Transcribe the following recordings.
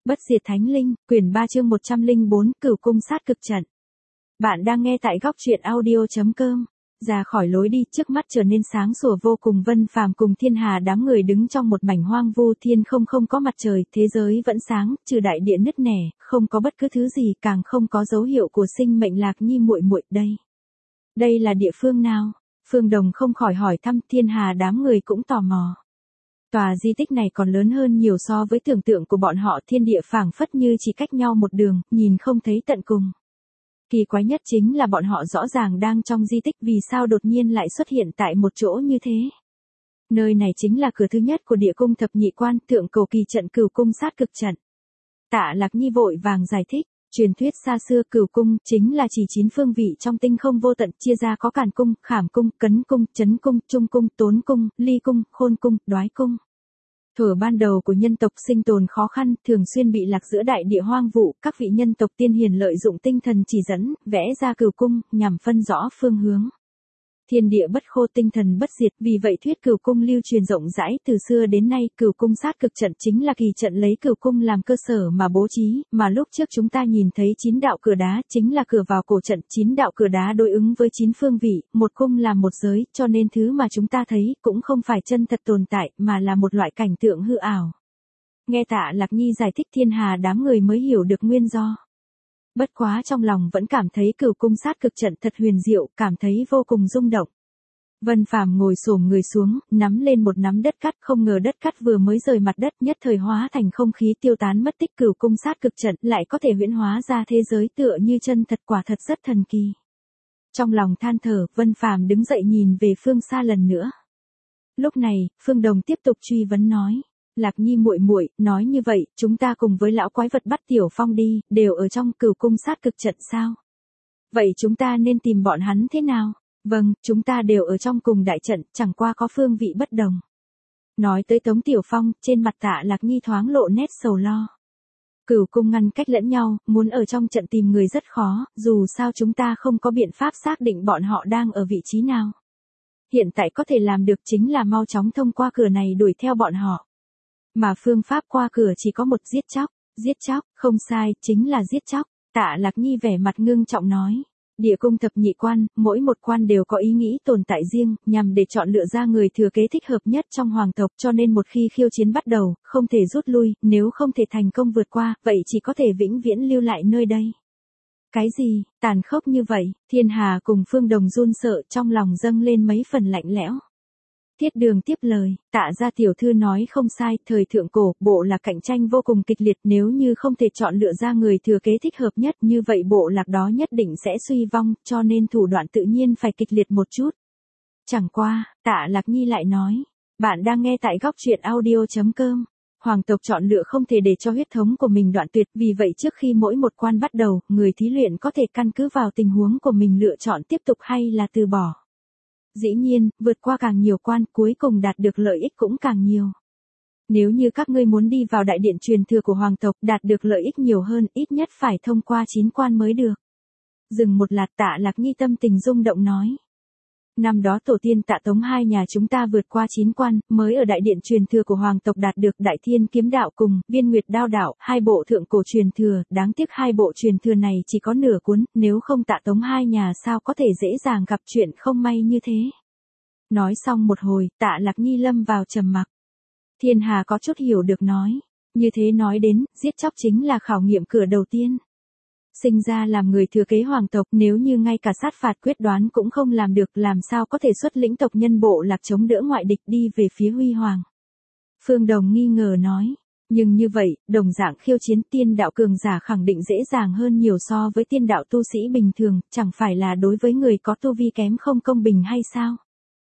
Bất diệt thánh linh, quyển 3 chương 104, Cửu cung sát cực trận. Bạn đang nghe tại góc truyện audio.com. Ra khỏi lối đi, trước mắt trở nên sáng sủa vô cùng. Vân Phàm cùng Thiên Hà đám người đứng trong một mảnh hoang vu, thiên không có mặt trời, thế giới vẫn sáng, trừ đại địa nứt nẻ, không có bất cứ thứ gì, càng không có dấu hiệu của sinh mệnh. Lạc Nhi muội muội, đây là địa phương nào? Phương Đồng không khỏi hỏi thăm. Thiên Hà đám người cũng tò mò. Tòa di tích này còn lớn hơn nhiều so với tưởng tượng của bọn họ, thiên địa phảng phất như chỉ cách nhau một đường, nhìn không thấy tận cùng. Kỳ quái nhất chính là bọn họ rõ ràng đang trong di tích, vì sao đột nhiên lại xuất hiện tại một chỗ như thế. Nơi này chính là cửa thứ nhất của địa cung thập nhị quan, thượng cổ kỳ trận Cửu cung sát cực trận. Tạ Lạc Nhi vội vàng giải thích. Truyền thuyết xa xưa, Cửu cung chính là chỉ 9 phương vị trong tinh không vô tận, chia ra có Càn cung, Khảm cung, Cấn cung, Chấn cung, Trung cung, Tốn cung, Ly cung, Khôn cung, Đoái cung. Thuở ban đầu của nhân tộc sinh tồn khó khăn, thường xuyên bị lạc giữa đại địa hoang vu, các vị nhân tộc tiên hiền lợi dụng tinh thần chỉ dẫn, vẽ ra Cửu cung, nhằm phân rõ phương hướng. Thiên địa bất khô, tinh thần bất diệt, vì vậy thuyết Cửu cung lưu truyền rộng rãi từ xưa đến nay. Cửu cung sát cực trận chính là kỳ trận lấy Cửu cung làm cơ sở mà bố trí, mà lúc trước chúng ta nhìn thấy 9 đạo cửa đá chính là cửa vào cổ trận, 9 đạo cửa đá đối ứng với 9 phương vị, một cung làm một giới, cho nên thứ mà chúng ta thấy cũng không phải chân thật tồn tại, mà là một loại cảnh tượng hư ảo. Nghe Tạ Lạc Nhi giải thích, Thiên Hà đám người mới hiểu được nguyên do. Bất quá trong lòng vẫn cảm thấy Cửu cung sát cực trận thật huyền diệu, cảm thấy vô cùng rung động. Vân Phàm ngồi xổm người xuống, nắm lên một nắm đất cát, không ngờ đất cát vừa mới rời mặt đất nhất thời hóa thành không khí tiêu tán mất tích. Cửu cung sát cực trận lại có thể huyễn hóa ra thế giới tựa như chân thật, quả thật rất thần kỳ. Trong lòng than thở, Vân Phàm đứng dậy nhìn về phương xa lần nữa. Lúc này, Phương Đồng tiếp tục truy vấn nói. Lạc Nhi muội muội, nói như vậy, chúng ta cùng với lão quái vật bắt Tiểu Phong đi, đều ở trong Cửu cung sát cực trận sao? Vậy chúng ta nên tìm bọn hắn thế nào? Vâng, chúng ta đều ở trong cùng đại trận, chẳng qua có phương vị bất đồng. Nói tới Tống Tiểu Phong, trên mặt Tạ Lạc Nhi thoáng lộ nét sầu lo. Cửu cung ngăn cách lẫn nhau, muốn ở trong trận tìm người rất khó, dù sao chúng ta không có biện pháp xác định bọn họ đang ở vị trí nào. Hiện tại có thể làm được chính là mau chóng thông qua cửa này đuổi theo bọn họ. Mà phương pháp qua cửa chỉ có một, giết chóc, không sai, chính là giết chóc. Tạ Lạc Nhi vẻ mặt ngưng trọng nói. Địa cung thập nhị quan, mỗi một quan đều có ý nghĩ tồn tại riêng, nhằm để chọn lựa ra người thừa kế thích hợp nhất trong hoàng tộc, cho nên một khi khiêu chiến bắt đầu, không thể rút lui, nếu không thể thành công vượt qua, vậy chỉ có thể vĩnh viễn lưu lại nơi đây. Cái gì, tàn khốc như vậy? Thiên Hà cùng Phương Đồng run sợ, trong lòng dâng lên mấy phần lạnh lẽo. Thiết Đường tiếp lời, Tạ gia tiểu thư nói không sai, thời thượng cổ, bộ lạc cạnh tranh vô cùng kịch liệt, nếu như không thể chọn lựa ra người thừa kế thích hợp nhất, như vậy bộ lạc đó nhất định sẽ suy vong, cho nên thủ đoạn tự nhiên phải kịch liệt một chút. Chẳng qua, Tạ Lạc Nhi lại nói, bạn đang nghe tại góc truyện audio.com. Hoàng tộc chọn lựa không thể để cho huyết thống của mình đoạn tuyệt, vì vậy trước khi mỗi một quan bắt đầu, người thí luyện có thể căn cứ vào tình huống của mình lựa chọn tiếp tục hay là từ bỏ. Dĩ nhiên, vượt qua càng nhiều quan, cuối cùng đạt được lợi ích cũng càng nhiều. Nếu như các ngươi muốn đi vào đại điện truyền thừa của hoàng tộc, đạt được lợi ích nhiều hơn, ít nhất phải thông qua 9 quan mới được. Dừng một lát, Tạ Lạc Nhi tâm tình rung động nói. Năm đó tổ tiên Tạ Tống hai nhà chúng ta vượt qua 9 quan, mới ở đại điện truyền thừa của hoàng tộc đạt được Đại Thiên kiếm đạo cùng Viên Nguyệt đao đạo, 2 bộ thượng cổ truyền thừa, đáng tiếc 2 bộ truyền thừa này chỉ có nửa cuốn, nếu không Tạ Tống hai nhà sao có thể dễ dàng gặp chuyện không may như thế. Nói xong một hồi, Tạ Lạc Nhi lâm vào trầm mặc. Thiên Hà có chút hiểu được nói, như thế nói đến, giết chóc chính là khảo nghiệm cửa đầu tiên. Sinh ra làm người thừa kế hoàng tộc, nếu như ngay cả sát phạt quyết đoán cũng không làm được, làm sao có thể xuất lĩnh tộc nhân bộ lạc chống đỡ ngoại địch đi về phía huy hoàng. Phương Đồng nghi ngờ nói, nhưng như vậy, đồng dạng khiêu chiến tiên đạo cường giả khẳng định dễ dàng hơn nhiều so với tiên đạo tu sĩ bình thường, chẳng phải là đối với người có tu vi kém không công bình hay sao?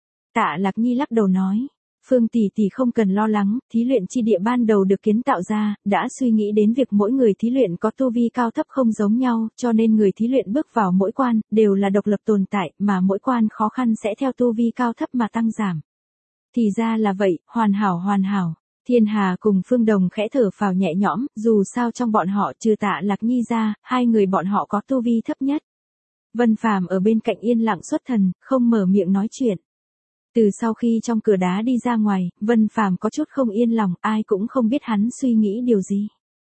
Tạ Lạc Nhi lắc đầu nói. Phương tỷ tỷ không cần lo lắng, thí luyện chi địa ban đầu được kiến tạo ra, đã suy nghĩ đến việc mỗi người thí luyện có tu vi cao thấp không giống nhau, cho nên người thí luyện bước vào mỗi quan, đều là độc lập tồn tại, mà mỗi quan khó khăn sẽ theo tu vi cao thấp mà tăng giảm. Thì ra là vậy, hoàn hảo. Thiên Hà cùng Phương Đồng khẽ thở phào nhẹ nhõm, dù sao trong bọn họ trừ Tạ Lạc Nhi ra, 2 người bọn họ có tu vi thấp nhất. Vân Phàm ở bên cạnh yên lặng xuất thần, không mở miệng nói chuyện. Từ sau khi trong cửa đá đi ra ngoài, Vân Phàm có chút không yên lòng, ai cũng không biết hắn suy nghĩ điều gì.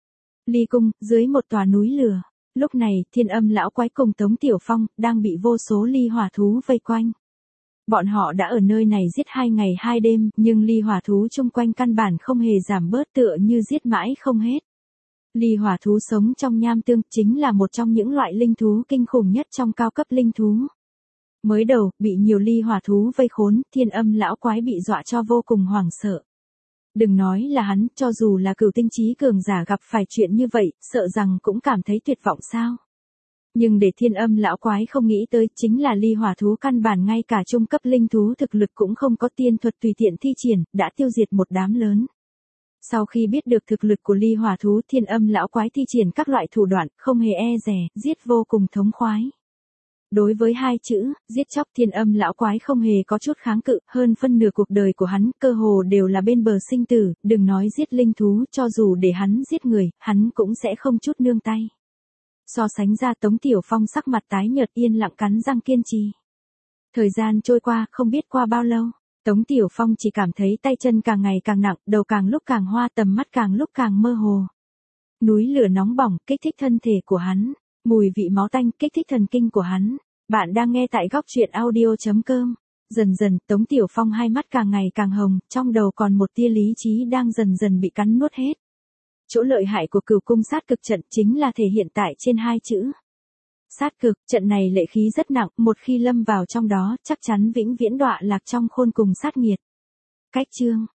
Ly cung, dưới một tòa núi lửa. Lúc này, Thiên Âm lão quái cùng Tống Tiểu Phong đang bị vô số ly hỏa thú vây quanh. Bọn họ đã ở nơi này giết 2 ngày 2 đêm, nhưng ly hỏa thú chung quanh căn bản không hề giảm bớt, tựa như giết mãi không hết. Ly hỏa thú sống trong nham tương chính là một trong những loại linh thú kinh khủng nhất trong cao cấp linh thú. Mới đầu, bị nhiều ly hỏa thú vây khốn, Thiên Âm lão quái bị dọa cho vô cùng hoảng sợ. Đừng nói là hắn, cho dù là cửu tinh trí cường giả gặp phải chuyện như vậy, sợ rằng cũng cảm thấy tuyệt vọng sao. Nhưng để Thiên Âm lão quái không nghĩ tới chính là ly hỏa thú căn bản ngay cả trung cấp linh thú thực lực cũng không có, tiên thuật tùy tiện thi triển, đã tiêu diệt một đám lớn. Sau khi biết được thực lực của ly hỏa thú, Thiên Âm lão quái thi triển các loại thủ đoạn, không hề e dè, giết vô cùng thống khoái. Đối với 2 chữ, giết chóc, Thiên Âm lão quái không hề có chút kháng cự, hơn phân nửa cuộc đời của hắn, cơ hồ đều là bên bờ sinh tử, đừng nói giết linh thú, cho dù để hắn giết người, hắn cũng sẽ không chút nương tay. So sánh ra, Tống Tiểu Phong sắc mặt tái nhợt, yên lặng cắn răng kiên trì. Thời gian trôi qua, không biết qua bao lâu, Tống Tiểu Phong chỉ cảm thấy tay chân càng ngày càng nặng, đầu càng lúc càng hoa, tầm mắt càng lúc càng mơ hồ. Núi lửa nóng bỏng, kích thích thân thể của hắn. Mùi vị máu tanh, kích thích thần kinh của hắn. Bạn đang nghe tại góc truyện audio.com. Dần dần, Tống Tiểu Phong hai mắt càng ngày càng hồng, trong đầu còn một tia lý trí đang dần dần bị cắn nuốt hết. Chỗ lợi hại của Cửu Cung sát cực trận chính là thể hiện tại trên 2 chữ. Sát cực, trận này lệ khí rất nặng, một khi lâm vào trong đó, chắc chắn vĩnh viễn đọa lạc trong khôn cùng sát nghiệt. Cách chương.